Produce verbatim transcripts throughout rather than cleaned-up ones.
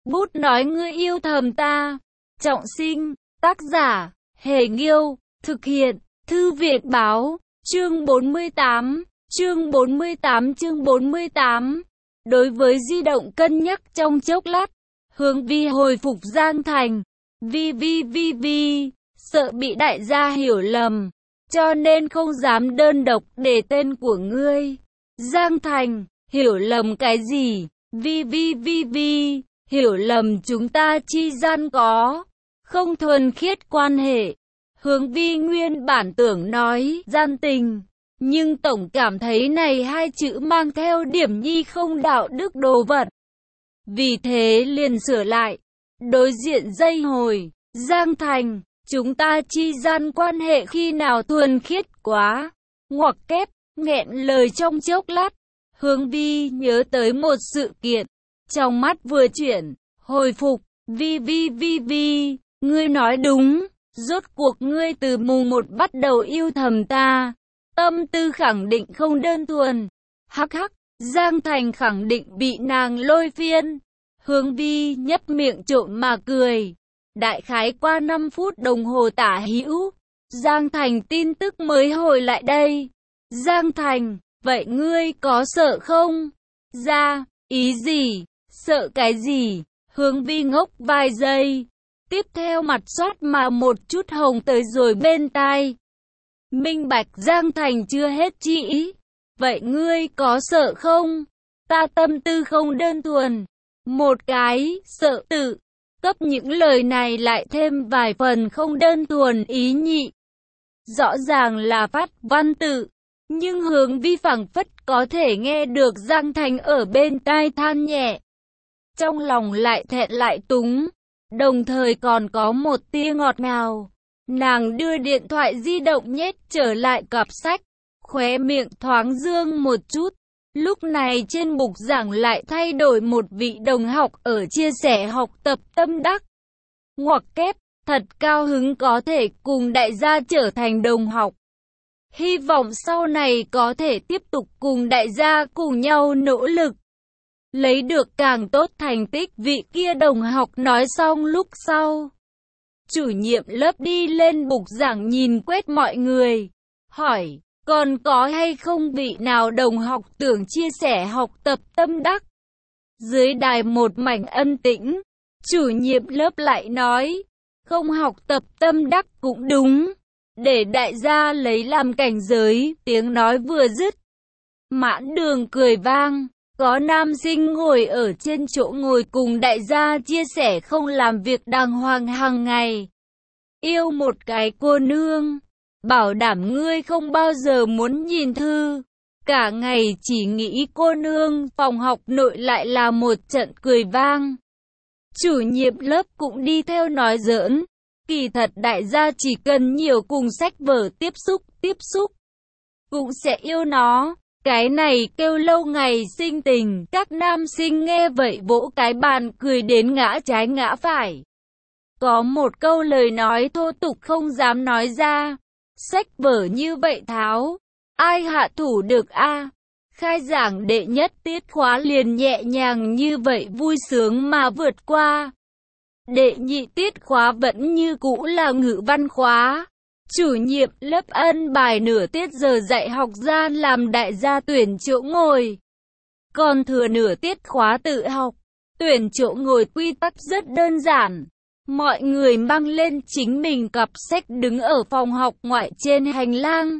Bút nói ngươi yêu thầm ta. Trọng sinh, tác giả, Hề Nghiêu, thực hiện, Thư viện Báo, chương bốn mươi tám, chương bốn mươi tám chương bốn mươi tám. Đối với di động cân nhắc trong chốc lát, Hướng Vi hồi phục Giang Thành. Vi vi vi vi, sợ bị đại gia hiểu lầm, cho nên không dám đơn độc để tên của ngươi. Giang Thành, hiểu lầm cái gì? Vi vi vi vi, hiểu lầm chúng ta chi gian có không thuần khiết quan hệ. Hướng Vi nguyên bản tưởng nói gian tình, nhưng tổng cảm thấy này hai chữ mang theo điểm nhi không đạo đức đồ vật. Vì thế liền sửa lại. Đối diện dây hồi, Giang Thành, chúng ta chi gian quan hệ khi nào thuần khiết quá. Ngoặc kép, nghẹn lời trong chốc lát. Hướng Vi nhớ tới một sự kiện, trong mắt vừa chuyển, hồi phục. Vi vi vi vi, ngươi nói đúng, rốt cuộc ngươi từ mùng một bắt đầu yêu thầm ta. Tâm tư khẳng định không đơn thuần. Hắc hắc, Giang Thành khẳng định bị nàng lôi phiên. Hướng Vi nhấp miệng trộm mà cười. Đại khái qua năm phút đồng hồ tả hữu, Giang Thành tin tức mới hồi lại đây. Giang Thành, vậy ngươi có sợ không? Ra, ý gì? Sợ cái gì? Hướng Vi ngốc vài giây. Tiếp theo mặt xoát mà một chút hồng tới rồi bên tai. Minh bạch Giang Thành chưa hết chi ý. Vậy ngươi có sợ không? Ta tâm tư không đơn thuần. Một cái, sợ tự. Cấp những lời này lại thêm vài phần không đơn thuần ý nhị. Rõ ràng là phát văn tự. Nhưng Hướng Vi phảng phất có thể nghe được Giang Thành ở bên tai than nhẹ. Trong lòng lại thẹn lại túng. Đồng thời còn có một tia ngọt ngào. Nàng đưa điện thoại di động nhét trở lại cặp sách. Khóe miệng thoáng dương một chút. Lúc này trên bục giảng lại thay đổi một vị đồng học ở chia sẻ học tập tâm đắc. Ngoặc kép, thật cao hứng có thể cùng đại gia trở thành đồng học. Hy vọng sau này có thể tiếp tục cùng đại gia cùng nhau nỗ lực. Lấy được càng tốt thành tích. Vị kia đồng học nói xong lúc sau. Chủ nhiệm lớp đi lên bục giảng nhìn quét mọi người. Hỏi, còn có hay không vị nào đồng học tưởng chia sẻ học tập tâm đắc? Dưới đài một mảnh âm tĩnh. Chủ nhiệm lớp lại nói, không học tập tâm đắc cũng đúng. Để đại gia lấy làm cảnh giới. Tiếng nói vừa dứt, mãn đường cười vang. Có nam sinh ngồi ở trên chỗ ngồi cùng đại gia chia sẻ không làm việc đàng hoàng hàng ngày. Yêu một cái cô nương, bảo đảm ngươi không bao giờ muốn nhìn thư. Cả ngày chỉ nghĩ cô nương. Phòng học nội lại là một trận cười vang. Chủ nhiệm lớp cũng đi theo nói giỡn. Kỳ thật đại gia chỉ cần nhiều cùng sách vở tiếp xúc, tiếp xúc, cũng sẽ yêu nó. Cái này kêu lâu ngày sinh tình. Các nam sinh nghe vậy vỗ cái bàn cười đến ngã trái ngã phải. Có một câu lời nói thô tục không dám nói ra. Sách vở như vậy tháo, ai hạ thủ được a? Khai giảng đệ nhất tiết khóa liền nhẹ nhàng như vậy vui sướng mà vượt qua. Đệ nhị tiết khóa vẫn như cũ là ngữ văn khóa. Chủ nhiệm lớp ân bài nửa tiết giờ dạy học ra làm đại gia tuyển chỗ ngồi. Còn thừa nửa tiết khóa tự học. Tuyển chỗ ngồi quy tắc rất đơn giản. Mọi người mang lên chính mình cặp sách đứng ở phòng học ngoại trên hành lang.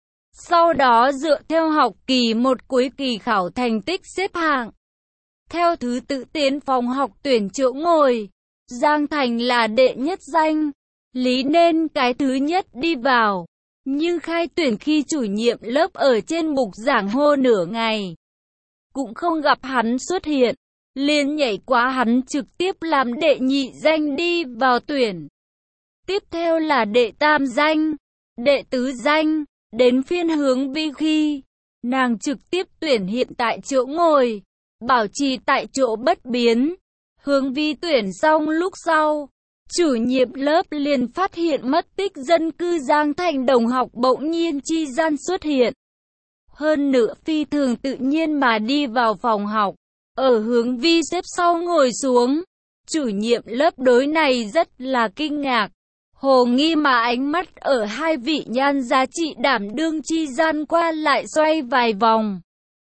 Sau đó dựa theo học kỳ một cuối kỳ khảo thành tích xếp hạng. Theo thứ tự tiến phòng học tuyển chỗ ngồi. Giang Thành là đệ nhất danh. Lý nên cái thứ nhất đi vào. Nhưng khai tuyển khi chủ nhiệm lớp ở trên bục giảng hô nửa ngày, cũng không gặp hắn xuất hiện. Liền nhảy qua hắn trực tiếp làm đệ nhị danh đi vào tuyển. Tiếp theo là đệ tam danh, đệ tứ danh, đến phiên Hướng Vi khi nàng trực tiếp tuyển hiện tại chỗ ngồi, bảo trì tại chỗ bất biến. Hướng Vi tuyển xong lúc sau, chủ nhiệm lớp liền phát hiện mất tích dân cư Giang Thành đồng học bỗng nhiên chi gian xuất hiện. Hơn nữa phi thường tự nhiên mà đi vào phòng học. Ở Hướng Vi xếp sau ngồi xuống. Chủ nhiệm lớp đối này rất là kinh ngạc. Hồ nghi mà ánh mắt ở hai vị nhan giá trị đảm đương chi gian qua lại xoay vài vòng.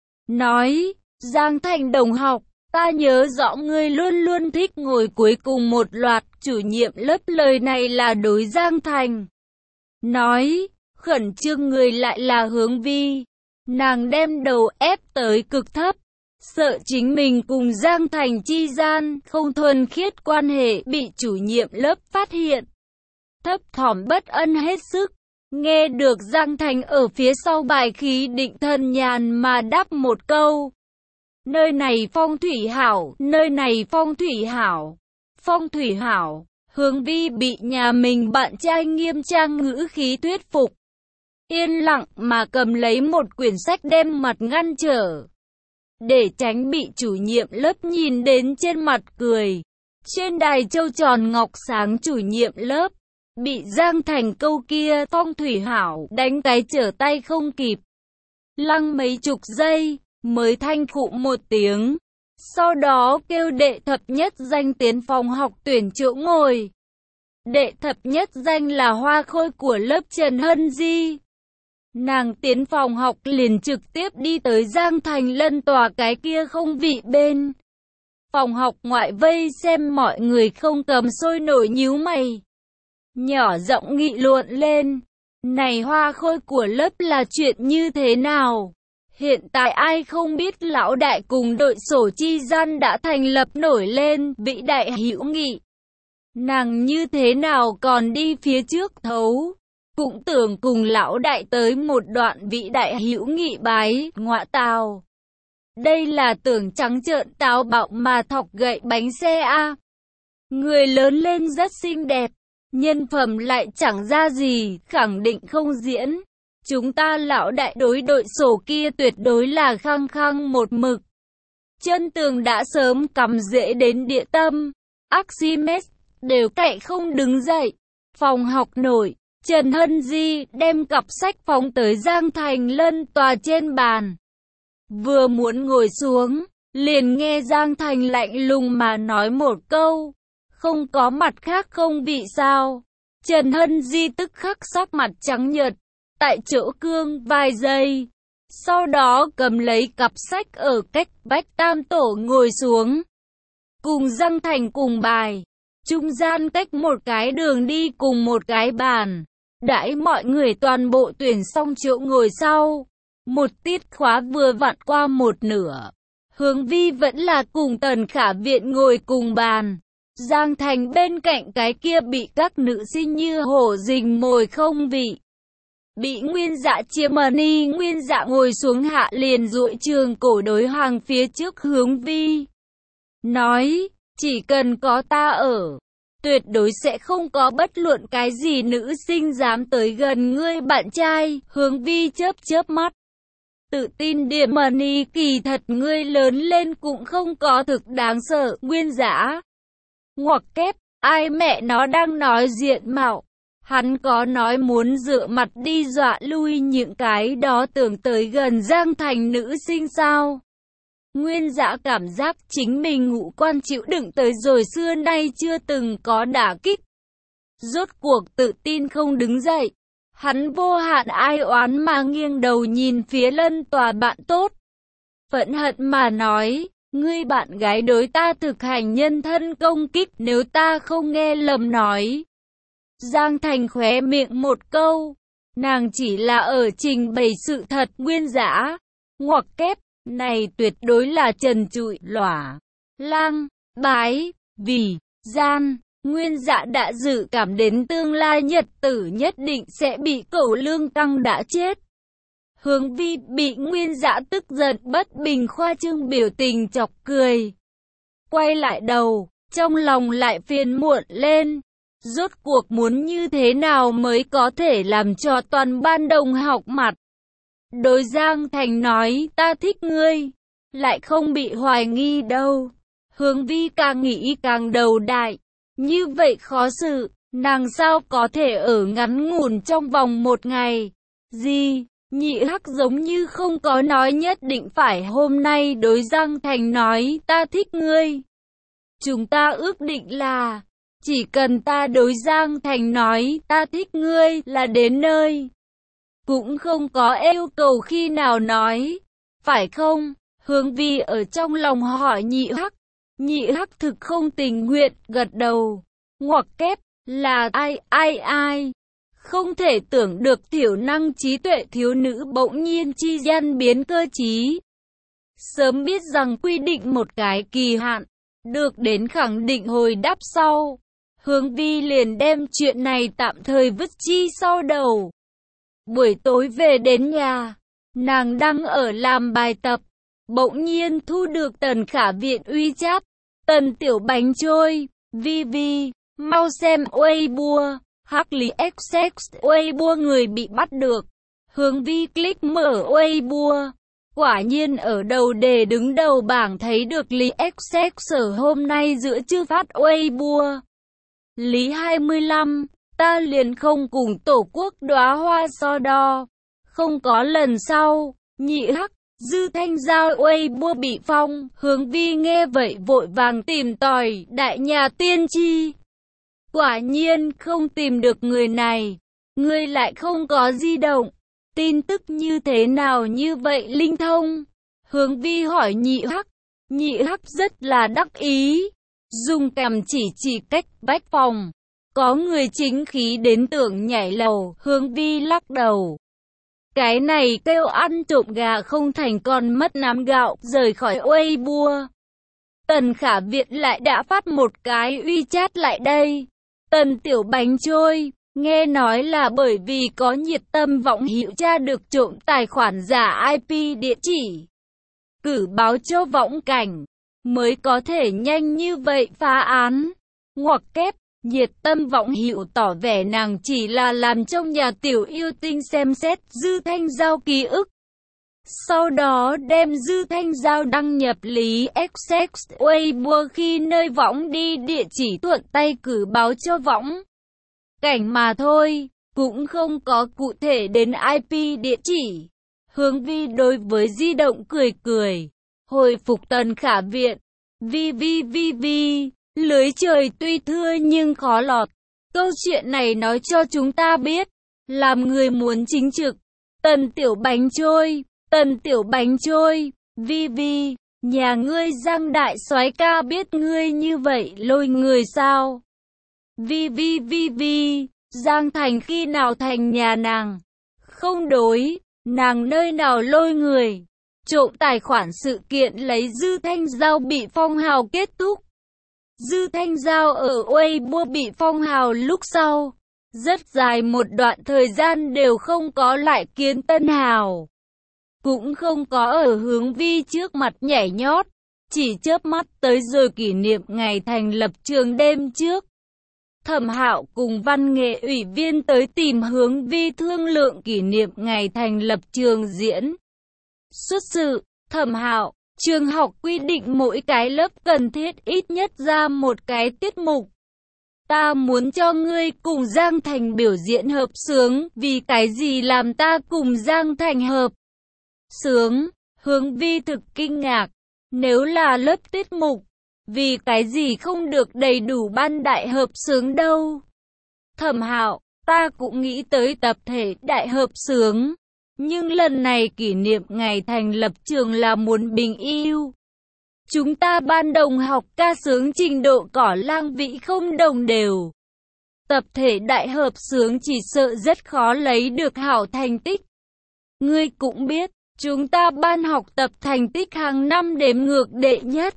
Nói, Giang Thành đồng học, ta nhớ rõ ngươi luôn luôn thích ngồi cuối cùng một loạt. Chủ nhiệm lớp lời này là đối Giang Thành. Nói, khẩn trương người lại là Hướng Vi. Nàng đem đầu ép tới cực thấp, sợ chính mình cùng Giang Thành chi gian không thuần khiết quan hệ bị chủ nhiệm lớp phát hiện. Thấp thỏm bất ân hết sức, nghe được Giang Thành ở phía sau bài khí định thần nhàn mà đáp một câu. Nơi này phong thủy hảo, nơi này phong thủy hảo, phong thủy hảo. Hướng Vi bị nhà mình bạn trai nghiêm trang ngữ khí thuyết phục. Yên lặng mà cầm lấy một quyển sách đem mặt ngăn trở, để tránh bị chủ nhiệm lớp nhìn đến trên mặt cười. Trên đài châu tròn ngọc sáng chủ nhiệm lớp, bị Giang Thành câu kia phong thủy hảo đánh cái trở tay không kịp. Lăng mấy chục giây, mới thanh khụ một tiếng. Sau đó kêu đệ thập nhất danh tiến phòng học tuyển chỗ ngồi. Đệ thập nhất danh là hoa khôi của lớp Trần Hân Di. Nàng tiến phòng học liền trực tiếp đi tới Giang Thành lân tòa cái kia không vị bên. Phòng học ngoại vây xem mọi người không cầm sôi nổi nhíu mày. Nhỏ giọng nghị luận lên. Này hoa khôi của lớp là chuyện như thế nào? Hiện tại ai không biết lão đại cùng đội sổ chi gian đã thành lập nổi lên vĩ đại hữu nghị. Nàng như thế nào còn đi phía trước thấu? Cũng tưởng cùng lão đại tới một đoạn vĩ đại hữu nghị bái, ngọa tào. Đây là tưởng trắng trợn táo bạo mà thọc gậy bánh xe a. Người lớn lên rất xinh đẹp, nhân phẩm lại chẳng ra gì, khẳng định không diễn. Chúng ta lão đại đối đội sổ kia tuyệt đối là khăng khăng một mực. Chân tường đã sớm cắm rễ đến địa tâm, Archimedes đều cậy không đứng dậy. Phòng học nổi, Trần Hân Di đem cặp sách phóng tới Giang Thành lân tòa trên bàn. Vừa muốn ngồi xuống, liền nghe Giang Thành lạnh lùng mà nói một câu. Không có mặt khác không vị sao? Trần Hân Di tức khắc sắc mặt trắng nhợt, tại chỗ cương vài giây. Sau đó cầm lấy cặp sách ở cách vách tam tổ ngồi xuống. Cùng Giang Thành cùng bài. Trung gian cách một cái đường đi cùng một cái bàn. Đãi mọi người toàn bộ tuyển xong chỗ ngồi sau. Một tiết khóa vừa vặn qua một nửa. Hướng Vi vẫn là cùng Tần Khả Viện ngồi cùng bàn. Giang Thành bên cạnh cái kia bị các nữ sinh như hổ rình mồi không vị. Bị Nguyên Dạ chiếm mani, Nguyên Dạ ngồi xuống hạ liền duỗi trường cổ đối hàng phía trước Hướng Vi. Nói, chỉ cần có ta ở, tuyệt đối sẽ không có bất luận cái gì nữ sinh dám tới gần ngươi bạn trai. Hướng Vi chớp chớp mắt. Tự tin điểm mani, kỳ thật ngươi lớn lên cũng không có thực đáng sợ. Nguyên Dạ ngoặc kép, ai mẹ nó đang nói diện mạo. Hắn có nói muốn dựa mặt đi dọa lui những cái đó tưởng tới gần Giang Thành nữ sinh sao? Nguyên Dạ cảm giác chính mình ngũ quan chịu đựng tới rồi xưa nay chưa từng có đả kích. Rốt cuộc tự tin không đứng dậy. Hắn vô hạn ai oán mà nghiêng đầu nhìn phía lân tòa bạn tốt. Phẫn hận mà nói, ngươi bạn gái đối ta thực hành nhân thân công kích nếu ta không nghe lầm nói. Giang Thành khóe miệng một câu, nàng chỉ là ở trình bày sự thật. Nguyên Dạ ngoặc kép, này tuyệt đối là trần trụi, lỏa, lang, bái, vì, gian. Nguyên Dạ đã dự cảm đến tương lai nhật tử nhất định sẽ bị cẩu lương căng đã chết. Hướng Vi bị Nguyên Dạ tức giận bất bình khoa trương biểu tình chọc cười. Quay lại đầu, trong lòng lại phiền muộn lên. Rốt cuộc muốn như thế nào mới có thể làm cho toàn ban đồng học mặt. Đối Giang Thành nói ta thích ngươi, lại không bị hoài nghi đâu. Hướng Vi càng nghĩ càng đầu đại. Như vậy khó xử, nàng sao có thể ở ngắn ngủn trong vòng một ngày. Gì, nhị hắc giống như không có nói nhất định phải hôm nay đối Giang Thành nói ta thích ngươi. Chúng ta ước định là, chỉ cần ta đối Giang Thành nói ta thích ngươi là đến nơi. Cũng không có yêu cầu khi nào nói, phải không? Hướng Vi ở trong lòng hỏi Nhị Hắc. Nhị Hắc thực không tình nguyện, gật đầu. Ngoặc kép, là ai, ai ai? Không thể tưởng được thiểu năng trí tuệ thiếu nữ bỗng nhiên chi gian biến cơ trí. Sớm biết rằng quy định một cái kỳ hạn, được đến khẳng định hồi đáp sau. Hướng Vi liền đem chuyện này tạm thời vứt chi sau đầu. Buổi tối về đến nhà, nàng đang ở làm bài tập, bỗng nhiên thu được Tần Khả Viện uy chat. Tần tiểu bánh trôi, Vi Vi, mau xem Weibo, Hắc Lý X X Weibo người bị bắt được. Hướng Vi click mở Weibo. Quả nhiên ở đầu đề đứng đầu bảng thấy được Lý X X ở hôm nay giữa chưa phát Weibo. Lý hai mươi lăm, ta liền không cùng tổ quốc đóa hoa so đo. Không có lần sau, Nhị Hắc, Dư Thanh Giao Weibo bị phong. Hướng Vi nghe vậy vội vàng tìm tòi đại nhà tiên tri. Quả nhiên không tìm được người này. Người lại không có di động. Tin tức như thế nào như vậy linh thông? Hướng Vi hỏi Nhị Hắc. Nhị Hắc rất là đắc ý, dùng cằm chỉ chỉ cách vách phòng. Có người chính khí đến tưởng nhảy lầu. Hướng Vi lắc đầu. Cái này kêu ăn trộm gà không thành con mất nắm gạo, rời khỏi Weibo. Tần Khả Viện lại đã phát một cái uy chat lại đây. Tần tiểu bánh trôi, nghe nói là bởi vì có nhiệt tâm vọng hữu tra được trộm tài khoản giả i pê địa chỉ. Cử báo cho võng cảnh, mới có thể nhanh như vậy phá án. Ngoặc kép, nhiệt tâm vọng hữu tỏ vẻ nàng chỉ là làm trong nhà tiểu yêu tinh xem xét Dư Thanh Giao ký ức. Sau đó đem Dư Thanh Giao đăng nhập Lý X X Weibo khi nơi võng đi địa chỉ thuận tay cử báo cho võng cảnh mà thôi, cũng không có cụ thể đến i pê địa chỉ. Hướng Vi đối với di động cười cười, hồi phục Tần Khả Viện. Vi vi vi vi, lưới trời tuy thưa nhưng khó lọt. Câu chuyện này nói cho chúng ta biết, làm người muốn chính trực. Tần tiểu bánh trôi, Tần tiểu bánh trôi, Vi Vi, nhà ngươi Giang đại soái ca biết ngươi như vậy lôi người sao? Vi Vi Vi Vi, Giang Thành khi nào thành nhà nàng? Không đối, nàng nơi nào lôi người? Trộm tài khoản sự kiện lấy Dư Thanh Giao bị phong hào kết thúc. Dư Thanh Giao ở Weibo bị phong hào lúc sau, rất dài một đoạn thời gian đều không có lại kiến tân hào. Cũng không có ở Hướng Vi trước mặt nhảy nhót, chỉ chớp mắt tới rồi kỷ niệm ngày thành lập trường đêm trước. Thẩm Hạo cùng văn nghệ ủy viên tới tìm Hướng Vi thương lượng kỷ niệm ngày thành lập trường diễn. Xuất sự, Thẩm Hạo, trường học quy định mỗi cái lớp cần thiết ít nhất ra một cái tiết mục. Ta muốn cho ngươi cùng Giang Thành biểu diễn hợp xướng, vì cái gì làm ta cùng Giang Thành hợp sướng? Hướng Vi thực kinh ngạc, nếu là lớp tiết mục, vì cái gì không được đầy đủ ban đại hợp xướng đâu? Thẩm Hạo, ta cũng nghĩ tới tập thể đại hợp xướng, nhưng lần này kỷ niệm ngày thành lập trường là muốn bình yêu. Chúng ta ban đồng học ca sướng trình độ cỏ lang vĩ không đồng đều. Tập thể đại hợp xướng chỉ sợ rất khó lấy được hảo thành tích. Ngươi cũng biết, chúng ta ban học tập thành tích hàng năm đếm ngược đệ nhất.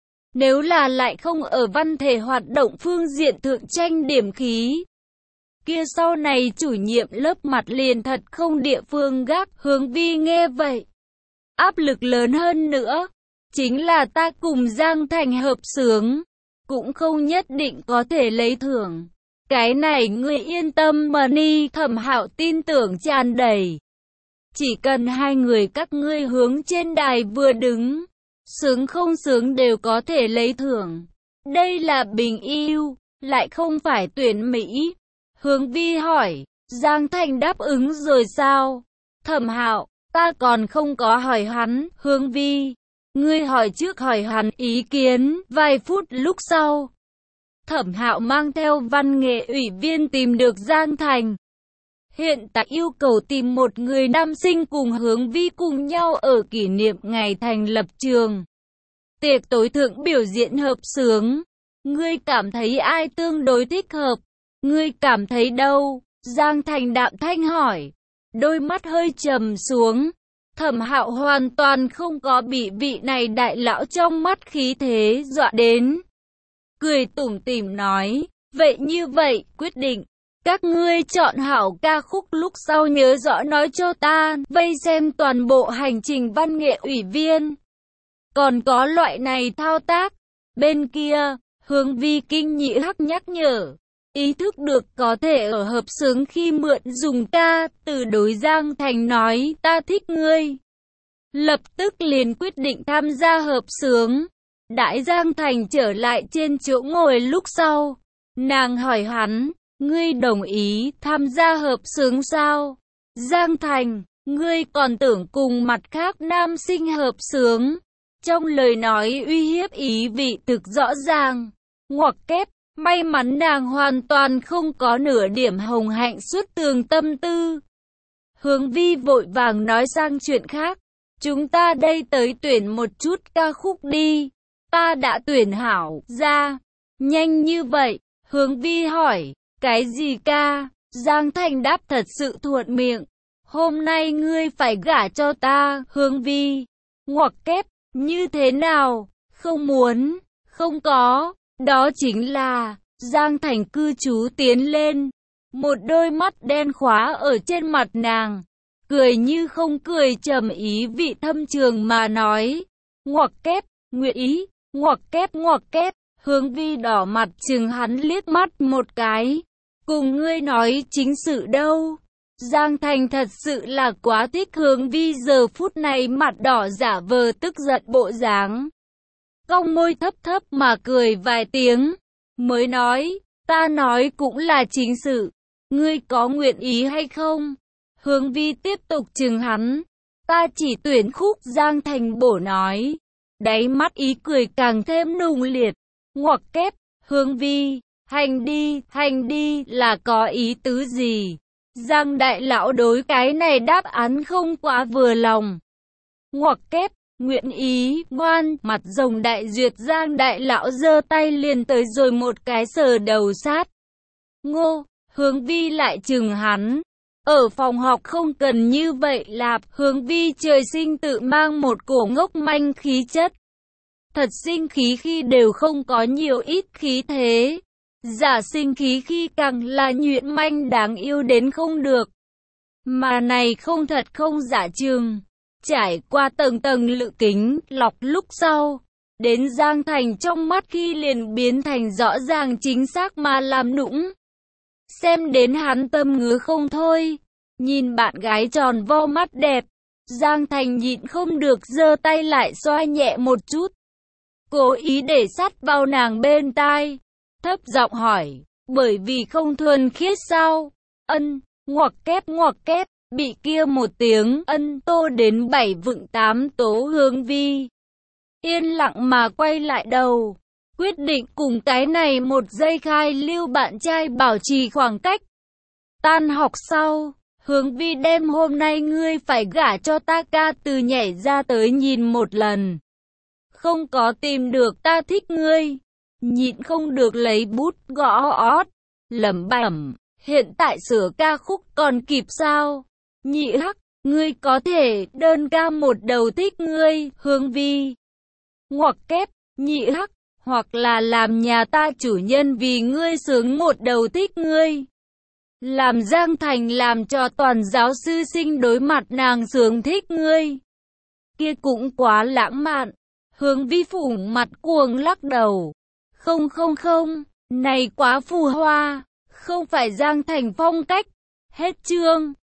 Nếu là lại không ở văn thể hoạt động phương diện thượng tranh điểm khí, kia sau này chủ nhiệm lớp mặt liền thật không địa phương gác. Hướng Vi nghe vậy, áp lực lớn hơn nữa. Chính là ta cùng Giang Thành hợp xướng, cũng không nhất định có thể lấy thưởng. Cái này ngươi yên tâm mà ni. Thẩm Hạo tin tưởng tràn đầy. Chỉ cần hai người các ngươi hướng trên đài vừa đứng, sướng không sướng đều có thể lấy thưởng. Đây là bình yêu, lại không phải tuyển Mỹ. Hướng Vi hỏi, Giang Thành đáp ứng rồi sao? Thẩm Hạo, ta còn không có hỏi hắn. Hướng Vi, Ngươi hỏi trước hỏi hắn ý kiến, vài phút lúc sau. Thẩm Hạo mang theo văn nghệ ủy viên tìm được Giang Thành. Hiện tại yêu cầu tìm một người nam sinh cùng Hướng Vi cùng nhau ở kỷ niệm ngày thành lập trường. Tiệc tối thượng biểu diễn hợp xướng. Ngươi cảm thấy ai tương đối thích hợp? Ngươi cảm thấy đâu? Giang Thành đạm thanh hỏi. Đôi mắt hơi trầm xuống. Thẩm Hạo hoàn toàn không có bị vị này đại lão trong mắt khí thế dọa đến. Cười tủm tỉm nói, vậy như vậy, quyết định. Các ngươi chọn hảo ca khúc lúc sau nhớ rõ nói cho ta, vây xem toàn bộ hành trình văn nghệ ủy viên. Còn có loại này thao tác. Bên kia, Hướng Vi kinh nhị hắc nhắc nhở. Ý thức được có thể ở hợp xướng khi mượn dùng ca, từ đối Giang Thành nói, ta thích ngươi. Lập tức liền quyết định tham gia hợp xướng. Đãi Giang Thành trở lại trên chỗ ngồi lúc sau. Nàng hỏi hắn, ngươi đồng ý tham gia hợp xướng sao? Giang Thành, ngươi còn tưởng cùng mặt khác nam sinh hợp xướng. Trong lời nói uy hiếp ý vị thực rõ ràng. Ngoặc kép, may mắn nàng hoàn toàn không có nửa điểm hồng hạnh suốt tường tâm tư. Hướng Vi vội vàng nói sang chuyện khác. Chúng ta đây tới tuyển một chút ca khúc đi. Ta đã tuyển hảo ra. Nhanh như vậy, Hướng Vi hỏi, cái gì ca? Giang Thành đáp thật sự thuận miệng. Hôm nay ngươi phải gả cho ta, Hướng Vi. Ngoặc kép, như thế nào? Không muốn, không có. Đó chính là, Giang Thành cư trú tiến lên. Một đôi mắt đen khóa ở trên mặt nàng. Cười như không cười trầm ý vị thâm trường mà nói. Ngoặc kép, nguyện ý, ngoặc kép ngoặc kép. Hướng Vi đỏ mặt chừng hắn liếc mắt một cái. Cùng ngươi nói chính sự đâu. Giang Thành thật sự là quá thích Hướng Vi giờ phút này mặt đỏ giả vờ tức giận bộ dáng. Cong môi thấp thấp mà cười vài tiếng. Mới nói, ta nói cũng là chính sự. Ngươi có nguyện ý hay không? Hướng Vi tiếp tục chừng hắn. Ta chỉ tuyển khúc. Giang Thành bổ nói. Đáy mắt ý cười càng thêm nung liệt. Ngoặc kép, Hướng Vi, hành đi, hành đi là có ý tứ gì? Giang đại lão đối cái này đáp án không quá vừa lòng. Ngoặc kép, nguyện ý, ngoan, mặt rồng đại duyệt. Giang đại lão giơ tay liền tới rồi một cái sờ đầu sát. Ngô, Hướng Vi lại chừng hắn. Ở phòng học không cần như vậy lạp. Hướng Vi trời sinh tự mang một cổ ngốc manh khí chất. Thật sinh khí khi đều không có nhiều ít khí thế. Giả sinh khí khi càng là nhuyễn manh đáng yêu đến không được. Mà này không thật không giả trường. Trải qua tầng tầng lự kính, lọc lúc sau. Đến Giang Thành trong mắt khi liền biến thành rõ ràng chính xác mà làm nũng. Xem đến hắn tâm ngứa không thôi. Nhìn bạn gái tròn vo mắt đẹp. Giang Thành nhịn không được giơ tay lại xoa nhẹ một chút. Cố ý để sát vào nàng bên tai. Thấp giọng hỏi, bởi vì không thuần khiết sao? Ân, ngoặc kép ngoặc kép, bị kia một tiếng ân tô đến bảy vựng tám tố. Hướng Vi yên lặng mà quay lại đầu, quyết định cùng cái này một giây khai lưu bạn trai bảo trì khoảng cách. Tan học sau, Hướng Vi đem hôm nay ngươi phải gả cho ta ca từ nhảy ra tới nhìn một lần. Không có tìm được ta thích ngươi. Nhịn không được lấy bút gõ ót, lẩm bẩm, hiện tại sửa ca khúc còn kịp sao? Nhị hắc, ngươi có thể đơn ca một đầu thích ngươi, Hướng Vi. Ngoặc kép, nhị hắc, hoặc là làm nhà ta chủ nhân vì ngươi sướng một đầu thích ngươi. Làm Giang Thành làm cho toàn giáo sư sinh đối mặt nàng sướng thích ngươi. Kia cũng quá lãng mạn. Hướng Vi phủ mặt cuồng lắc đầu. Không không không, này quá phù hoa, không phải Giang Thành phong cách. Hết chương.